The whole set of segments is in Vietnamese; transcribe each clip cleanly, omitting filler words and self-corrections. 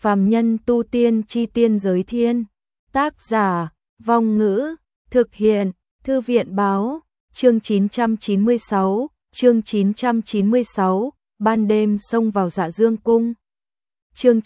Phàm nhân tu tiên chi tiên giới thiên. Tác giả, Vong Ngữ, thực hiện, Thư viện Báo, chương 996, ban đêm xông vào Dạ Dương cung. Chương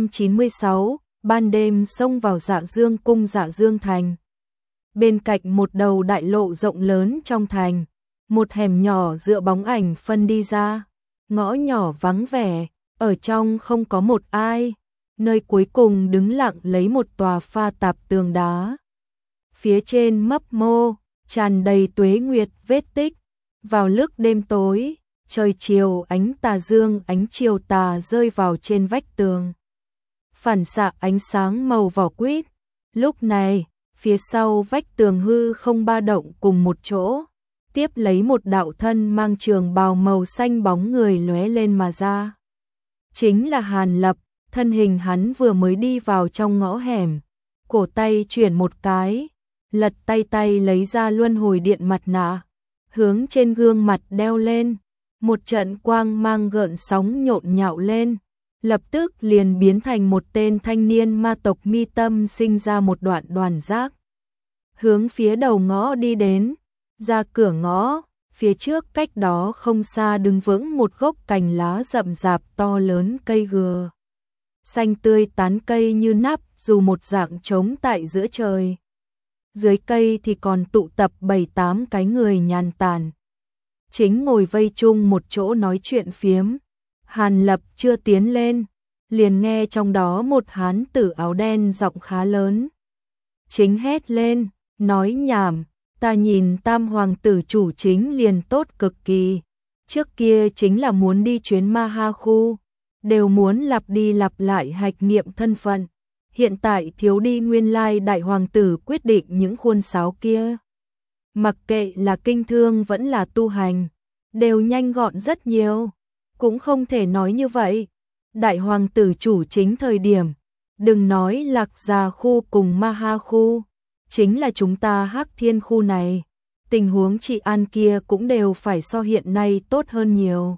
996, ban đêm xông vào Dạ Dương cung Dạ Dương thành. Bên cạnh một đầu đại lộ rộng lớn trong thành, một hẻm nhỏ dựa bóng ảnh phân đi ra, ngõ nhỏ vắng vẻ, ở trong không có một ai, nơi cuối cùng đứng lặng lấy một tòa pha tạp tường đá. Phía trên mấp mô, tràn đầy tuế nguyệt vết tích, vào lúc đêm tối, trời chiều ánh tà dương ánh chiều tà rơi vào trên vách tường. Phản xạ ánh sáng màu vỏ quýt, lúc này, phía sau vách tường hư không ba động cùng một chỗ, tiếp lấy một đạo thân mang trường bào màu xanh bóng người lóe lên mà ra. Chính là Hàn Lập, thân hình hắn vừa mới đi vào trong ngõ hẻm, cổ tay chuyển một cái, lật tay lấy ra luân hồi điện mặt nạ, hướng trên gương mặt đeo lên, một trận quang mang gợn sóng nhộn nhạo lên, lập tức liền biến thành một tên thanh niên ma tộc mi tâm sinh ra một đoạn đoàn giác. Hướng phía đầu ngõ đi đến, ra cửa ngõ, phía trước cách đó không xa đứng vững một gốc cành lá rậm rạp to lớn cây gừa. Xanh tươi tán cây như nắp dù một dạng trống tại giữa trời. Dưới cây thì còn tụ tập 7-8 cái người nhàn tản. Chính ngồi vây chung một chỗ nói chuyện phiếm. Hàn Lập chưa tiến lên, liền nghe trong đó một hán tử áo đen giọng khá lớn. Chính hét lên, nói nhảm, ta nhìn Tam hoàng tử chủ chính liền tốt cực kỳ. Trước kia chính là muốn đi chuyến Ma Ha khu, đều muốn lặp đi lặp lại hạch nghiệm thân phận. Hiện tại thiếu đi nguyên lai đại hoàng tử quyết định những khuôn sáo kia. Mặc kệ là kinh thương vẫn là tu hành, đều nhanh gọn rất nhiều. Cũng không thể nói như vậy. Đại hoàng tử chủ chính thời điểm, đừng nói Lạc Già khu cùng Ma Ha khu, chính là chúng ta Hắc Thiên khu này, tình huống trị an kia cũng đều phải so hiện nay tốt hơn nhiều.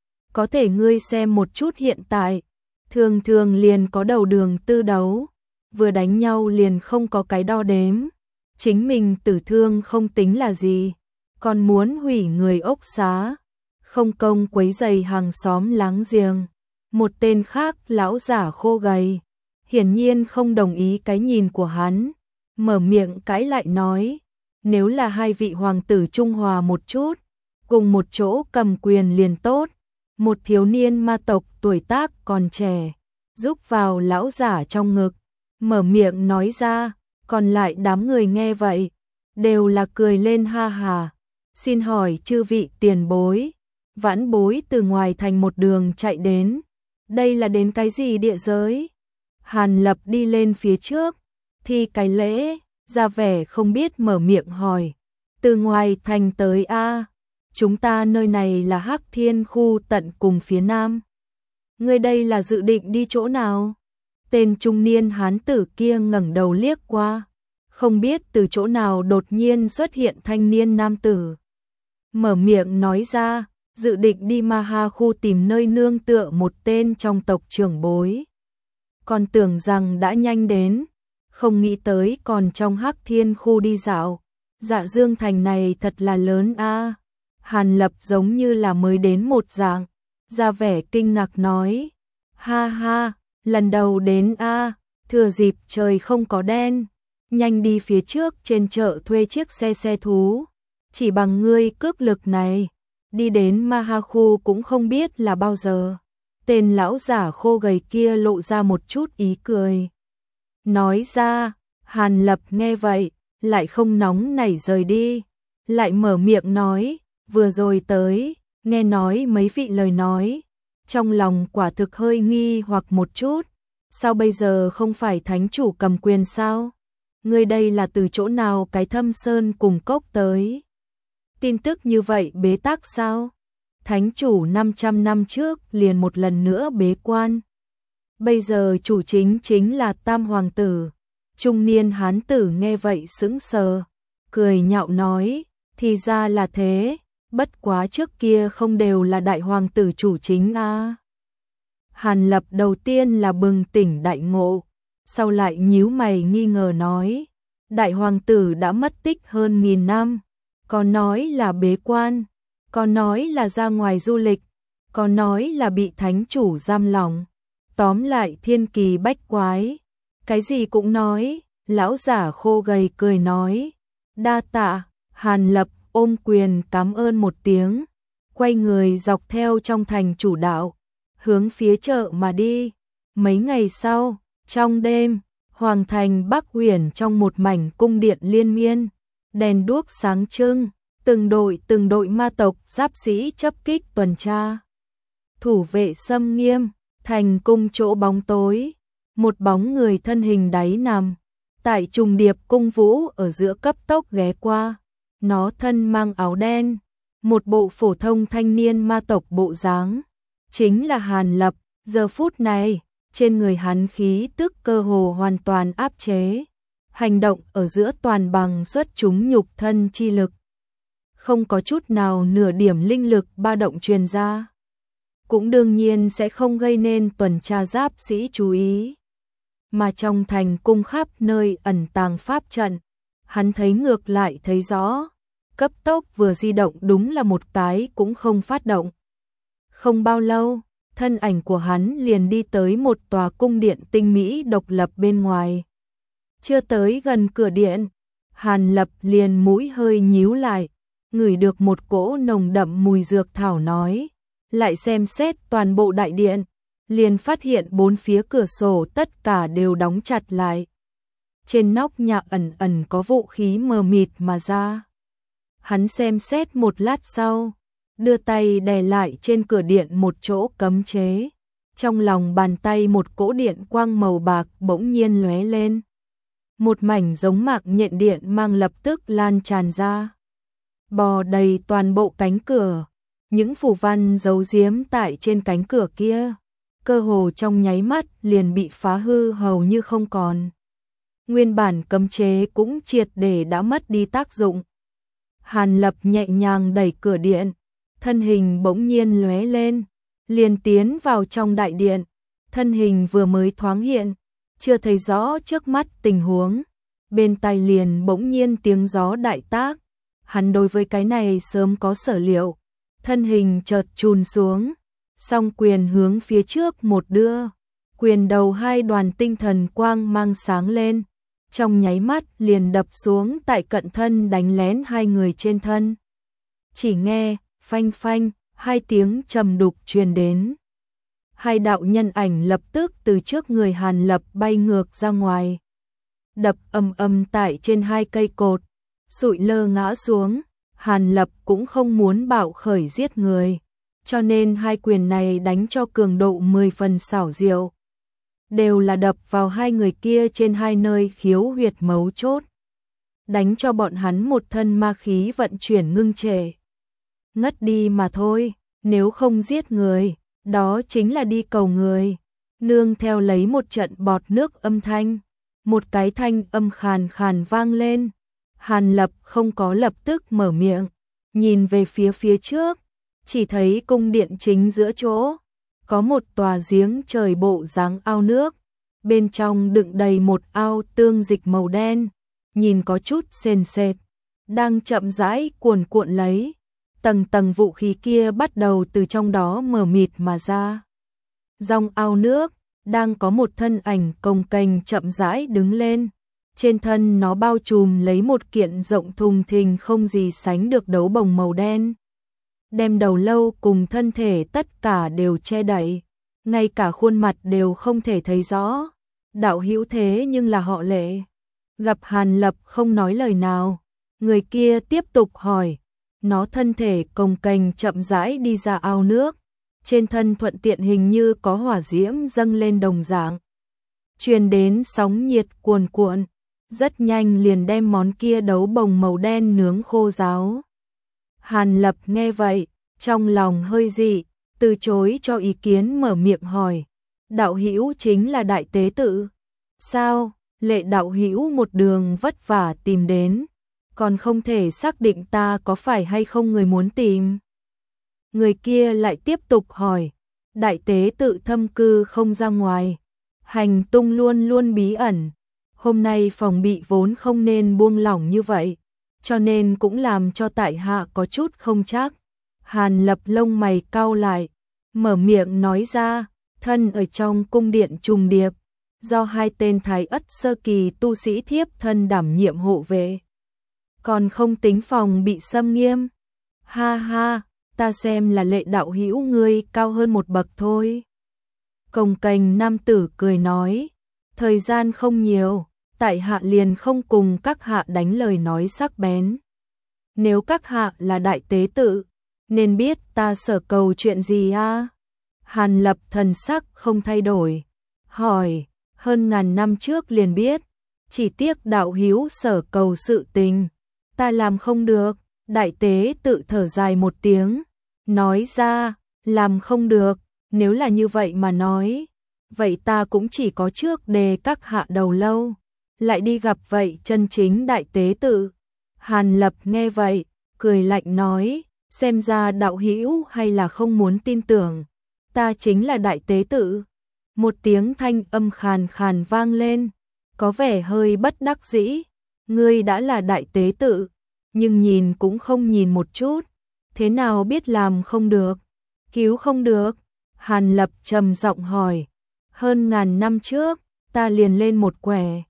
Có thể ngươi xem một chút hiện tại, thường thường liền có đầu đường tư đấu, vừa đánh nhau liền không có cái đo đếm, chính mình tử thương không tính là gì, còn muốn hủy người ốc xá, không công quấy rầy hàng xóm láng giềng. Một tên khác lão giả khô gầy, hiển nhiên không đồng ý cái nhìn của hắn, mở miệng cãi lại nói, nếu là hai vị hoàng tử trung hòa một chút, cùng một chỗ cầm quyền liền tốt. Một thiếu niên ma tộc tuổi tác còn trẻ, giúp vào lão giả trong ngực, mở miệng nói ra, còn lại đám người nghe vậy, đều là cười lên ha hà. Xin hỏi chư vị tiền bối, vãn bối từ ngoài thành một đường chạy đến, đây là đến cái gì địa giới? Hàn Lập đi lên phía trước, thi cái lễ, ra vẻ không biết mở miệng hỏi, từ ngoài thành tới a? Chúng ta nơi này là Hắc Thiên khu tận cùng phía nam. Ngươi đây là dự định đi chỗ nào? Tên trung niên hán tử kia ngẩng đầu liếc qua, không biết từ chỗ nào đột nhiên xuất hiện thanh niên nam tử. Mở miệng nói ra, dự định đi Ma Ha khu tìm nơi nương tựa một tên trong tộc trưởng bối. Còn tưởng rằng đã nhanh đến, không nghĩ tới còn trong Hắc Thiên khu đi dạo. Dạ Dương thành này thật là lớn a. Hàn Lập giống như là mới đến một dạng, ra vẻ kinh ngạc nói, ha ha, lần đầu đến a, thừa dịp trời không có đen, nhanh đi phía trước trên chợ thuê chiếc xe thú, chỉ bằng ngươi cước lực này, đi đến Ma Ha khu cũng không biết là bao giờ. Tên lão giả khô gầy kia lộ ra một chút ý cười. Nói ra, Hàn Lập nghe vậy, lại không nóng nảy rời đi, lại mở miệng nói, vừa rồi tới, nghe nói mấy vị lời nói, trong lòng quả thực hơi nghi hoặc một chút, sao bây giờ không phải thánh chủ cầm quyền sao? Ngươi đây là từ chỗ nào cái Thâm Sơn cùng cốc tới? Tin tức như vậy bế tắc sao? Thánh chủ 500 năm trước liền một lần nữa bế quan. Bây giờ chủ chính là Tam hoàng tử. Trung niên hán tử nghe vậy sững sờ, cười nhạo nói, thì ra là thế. Bất quá trước kia không đều là đại hoàng tử chủ chính à. Hàn Lập đầu tiên là bừng tỉnh đại ngộ, sau lại nhíu mày nghi ngờ nói, đại hoàng tử đã mất tích hơn 1000 năm, có nói là bế quan, có nói là ra ngoài du lịch, có nói là bị thánh chủ giam lỏng, tóm lại thiên kỳ bách quái, cái gì cũng nói. Lão giả khô gầy cười nói, đa tạ. Hàn Lập ôm quyền cảm ơn một tiếng, quay người dọc theo trong thành chủ đạo, hướng phía chợ mà đi. Mấy ngày sau, trong đêm, hoàng thành Bắc Huyền trong một mảnh cung điện liên miên, đèn đuốc sáng trưng, từng đội ma tộc giáp sĩ chấp kích tuần tra. Thủ vệ xâm nghiêm, thành cung chỗ bóng tối, một bóng người thân hình đáy nằm, tại trùng điệp cung vũ ở giữa cấp tốc ghé qua. Nó thân mang áo đen, một bộ phổ thông thanh niên ma tộc bộ dáng, chính là Hàn Lập. Giờ phút này, trên người hắn khí tức cơ hồ hoàn toàn áp chế, hành động ở giữa toàn bằng xuất chúng nhục thân chi lực, không có chút nào nửa điểm linh lực ba động truyền ra, cũng đương nhiên sẽ không gây nên tuần tra giáp sĩ chú ý. Mà trong thành cung khắp nơi ẩn tàng pháp trận, hắn thấy ngược lại thấy rõ, cấp tốc vừa di động đúng là một cái cũng không phát động. Không bao lâu, thân ảnh của hắn liền đi tới một tòa cung điện tinh mỹ độc lập bên ngoài. Chưa tới gần cửa điện, Hàn Lập liền mũi hơi nhíu lại, ngửi được một cỗ nồng đậm mùi dược thảo nói, lại xem xét toàn bộ đại điện, liền phát hiện bốn phía cửa sổ tất cả đều đóng chặt lại. Trên nóc nhà ẩn ẩn có vũ khí mờ mịt mà ra. Hắn xem xét một lát sau, đưa tay đè lại trên cửa điện một chỗ cấm chế. Trong lòng bàn tay một cỗ điện quang màu bạc bỗng nhiên lóe lên. Một mảnh giống mạc nhện điện mang lập tức lan tràn ra, bò đầy toàn bộ cánh cửa. Những phù văn giấu giếm tại trên cánh cửa kia, cơ hồ trong nháy mắt liền bị phá hư hầu như không còn. Nguyên bản cấm chế cũng triệt để đã mất đi tác dụng. Hàn Lập nhẹ nhàng đẩy cửa điện, thân hình bỗng nhiên lóe lên, liền tiến vào trong đại điện. Thân hình vừa mới thoáng hiện, chưa thấy rõ trước mắt tình huống, bên tai liền bỗng nhiên tiếng gió đại tác. Hắn đối với cái này sớm có sở liệu, thân hình chợt chùn xuống, song quyền hướng phía trước một đưa, quyền đầu hai đoàn tinh thần quang mang sáng lên, trong nháy mắt liền đập xuống tại cận thân đánh lén hai người trên thân. Chỉ nghe phanh phanh, hai tiếng trầm đục truyền đến. Hai đạo nhân ảnh lập tức từ trước người Hàn Lập bay ngược ra ngoài, đập ầm ầm tại trên hai cây cột, sụi lơ ngã xuống. Hàn Lập cũng không muốn bạo khởi giết người, cho nên hai quyền này đánh cho cường độ 10 phần xảo diệu, đều là đập vào hai người kia trên hai nơi khiếu huyệt mấu chốt, đánh cho bọn hắn một thân ma khí vận chuyển ngưng trệ, ngất đi mà thôi. Nếu không giết người, đó chính là đi cầu người. Nương theo lấy một trận bọt nước âm thanh, một cái thanh âm khàn khàn vang lên. Hàn Lập không có lập tức mở miệng, nhìn về phía trước, chỉ thấy cung điện chính giữa chỗ, có một tòa giếng trời bộ dáng ao nước, bên trong đựng đầy một ao tương dịch màu đen, nhìn có chút sền sệt, đang chậm rãi cuồn cuộn lấy. Tầng tầng vũ khí kia bắt đầu từ trong đó mờ mịt mà ra. Dòng ao nước, đang có một thân ảnh cồng kềnh chậm rãi đứng lên. Trên thân nó bao trùm lấy một kiện rộng thùng thình không gì sánh được đấu bồng màu đen, đem đầu lâu cùng thân thể tất cả đều che đậy, ngay cả khuôn mặt đều không thể thấy rõ. Đạo hữu thế nhưng là họ Lệ. Gặp Hàn Lập không nói lời nào, người kia tiếp tục hỏi. Nó thân thể cồng kềnh chậm rãi đi ra ao nước, trên thân thuận tiện hình như có hỏa diễm dâng lên đồng dạng, truyền đến sóng nhiệt cuồn cuộn, rất nhanh liền đem món kia đấu bồng màu đen nướng khô ráo. Hàn Lập nghe vậy, trong lòng hơi dị, từ chối cho ý kiến mở miệng hỏi, đạo hữu chính là đại tế tự? Sao, Lệ đạo hữu một đường vất vả tìm đến, còn không thể xác định ta có phải hay không người muốn tìm? Người kia lại tiếp tục hỏi, đại tế tự thâm cư không ra ngoài, hành tung luôn luôn bí ẩn. Hôm nay phòng bị vốn không nên buông lỏng như vậy, cho nên cũng làm cho tại hạ có chút không chắc. Hàn Lập lông mày cau lại, mở miệng nói ra, thân ở trong cung điện trùng điệp, do 2 tên thái ất sơ kỳ tu sĩ thiếp thân đảm nhiệm hộ vệ. Còn không tính phòng bị xâm nghiêm. Ha ha, ta xem là Lệ đạo hữu ngươi cao hơn một bậc thôi. Cồng kềnh nam tử cười nói, thời gian không nhiều, tại hạ liền không cùng các hạ đánh lời nói sắc bén. Nếu các hạ là đại tế tự, nên biết ta sở cầu chuyện gì a? Hàn Lập thần sắc không thay đổi, hỏi, hơn ngàn năm trước liền biết, chỉ tiếc đạo hữu sở cầu sự tình, ta làm không được. Đại tế tự thở dài một tiếng, nói ra, làm không được, nếu là như vậy mà nói, vậy ta cũng chỉ có trước đề các hạ đầu lâu, lại đi gặp vậy chân chính đại tế tự. Hàn Lập nghe vậy, cười lạnh nói, xem ra đạo hữu hay là không muốn tin tưởng, ta chính là đại tế tự. Một tiếng thanh âm khàn khàn vang lên, có vẻ hơi bất đắc dĩ, ngươi đã là đại tế tự, nhưng nhìn cũng không nhìn một chút, thế nào biết làm không được, cứu không được? Hàn Lập trầm giọng hỏi, hơn ngàn năm trước, ta liền lên một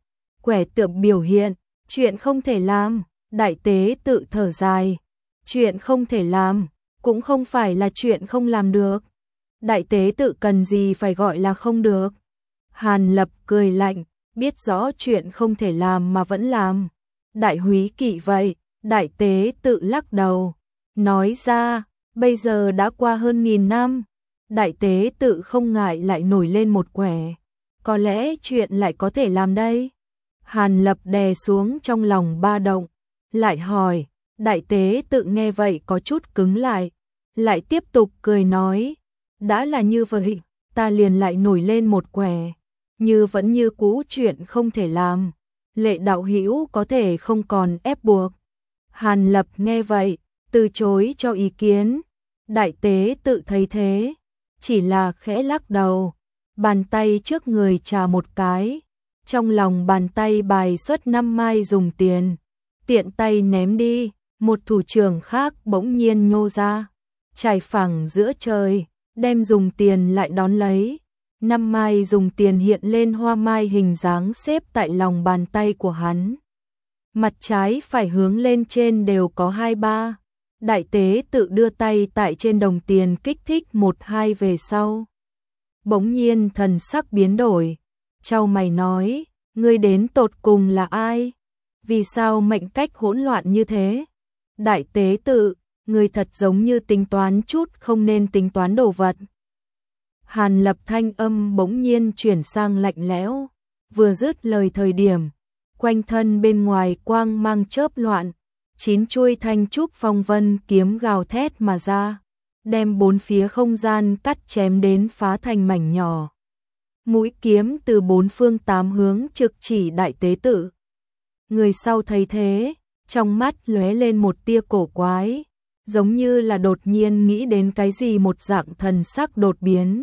quẻ tượng biểu hiện, chuyện không thể làm. Đại tế tự thở dài, chuyện không thể làm, cũng không phải là chuyện không làm được. Đại tế tự cần gì phải gọi là không được? Hàn Lập cười lạnh, biết rõ chuyện không thể làm mà vẫn làm. Đại húy kỵ vậy. Đại tế tự lắc đầu, nói ra, bây giờ đã qua hơn 1000 năm, đại tế tự không ngại lại nổi lên một quẻ, có lẽ chuyện lại có thể làm đây. Hàn Lập đè xuống trong lòng ba động, lại hỏi, đại tế tự nghe vậy có chút cứng lại tiếp tục cười nói, đã là như vậy, ta liền lại nổi lên một quẻ, như vẫn như cũ chuyện không thể làm, Lệ đạo hữu có thể không còn ép buộc. Hàn Lập nghe vậy, từ chối cho ý kiến. Đại tế tự thấy thế, chỉ là khẽ lắc đầu, bàn tay trước người chà một cái, trong lòng bàn tay bài xuất 5 mai dùng tiền, tiện tay ném đi, một thủ trưởng khác bỗng nhiên nhô ra, trải phẳng giữa trời, đem dùng tiền lại đón lấy. 5 mai dùng tiền hiện lên hoa mai hình dáng xếp tại lòng bàn tay của hắn. Mặt trái phải hướng lên trên đều có 2-3. Đại tế tự đưa tay tại trên đồng tiền kích thích 1-2 về sau. Bỗng nhiên thần sắc biến đổi. Chau mày nói, ngươi đến tột cùng là ai? Vì sao mệnh cách hỗn loạn như thế? Đại tế tự, ngươi thật giống như tính toán chút không nên tính toán đồ vật. Hàn Lập thanh âm bỗng nhiên chuyển sang lạnh lẽo. Vừa dứt lời thời điểm, quanh thân bên ngoài quang mang chớp loạn, 9 chuôi thanh trúc phong vân kiếm gào thét mà ra, đem 4 phía không gian cắt chém đến phá thành mảnh nhỏ. Mũi kiếm từ 4 phương 8 hướng trực chỉ đại tế tự. Người sau thấy thế, trong mắt lóe lên một tia cổ quái, giống như là đột nhiên nghĩ đến cái gì một dạng thần sắc đột biến.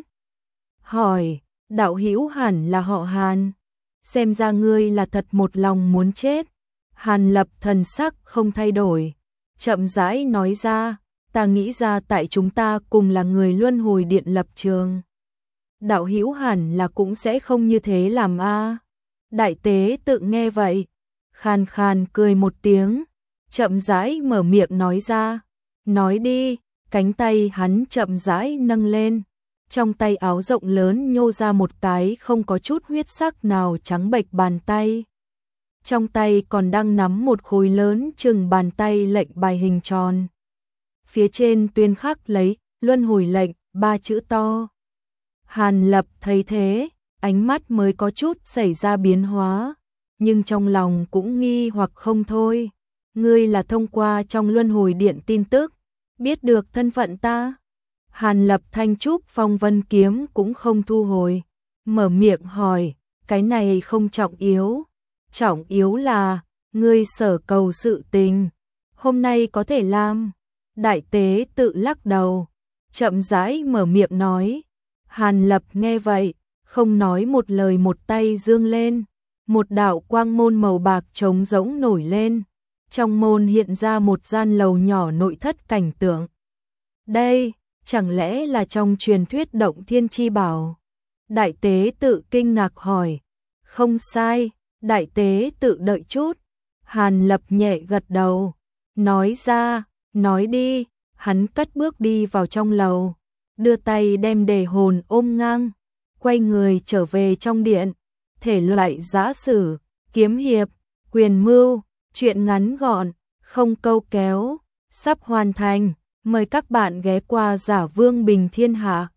Hỏi, đạo hữu hẳn là họ Hàn, xem ra ngươi là thật một lòng muốn chết. Hàn Lập thần sắc không thay đổi, chậm rãi nói ra, ta nghĩ ra tại chúng ta cùng là người luân hồi điện lập trường. Đạo hữu hẳn là cũng sẽ không như thế làm a. Đại tế tự nghe vậy, khàn khàn cười một tiếng, chậm rãi mở miệng nói ra, nói đi. Cánh tay hắn chậm rãi nâng lên, trong tay áo rộng lớn nhô ra một cái không có chút huyết sắc nào trắng bệch bàn tay. Trong tay còn đang nắm một khối lớn chừng bàn tay lệnh bài hình tròn. Phía trên tuyên khắc lấy luân hồi lệnh 3 chữ to. Hàn Lập thấy thế, ánh mắt mới có chút xảy ra biến hóa, nhưng trong lòng cũng nghi hoặc không thôi. Ngươi là thông qua trong luân hồi điện tin tức, biết được thân phận ta. Hàn Lập thanh trúc phong vân kiếm cũng không thu hồi, mở miệng hỏi, cái này không trọng yếu. Trọng yếu là, ngươi sở cầu sự tình, hôm nay có thể làm. Đại tế tự lắc đầu, chậm rãi mở miệng nói, Hàn Lập nghe vậy, không nói một lời, một tay giương lên, một đạo quang môn màu bạc trống rỗng nổi lên. Trong môn hiện ra một gian lầu nhỏ nội thất cảnh tượng. Đây, chẳng lẽ là trong truyền thuyết Động Thiên Chi Bảo? Đại tế tự kinh ngạc hỏi. Không sai, đại tế tự đợi chút. Hàn Lập nhẹ gật đầu, nói ra, nói đi. Hắn cất bước đi vào trong lầu, đưa tay đem đề hồn ôm ngang, quay người trở về trong điện. Thể loại giã sử, kiếm hiệp, quyền mưu, truyện ngắn gọn, không câu kéo, sắp hoàn thành. Mời các bạn ghé qua Giả Vương Bình Thiên Hạ.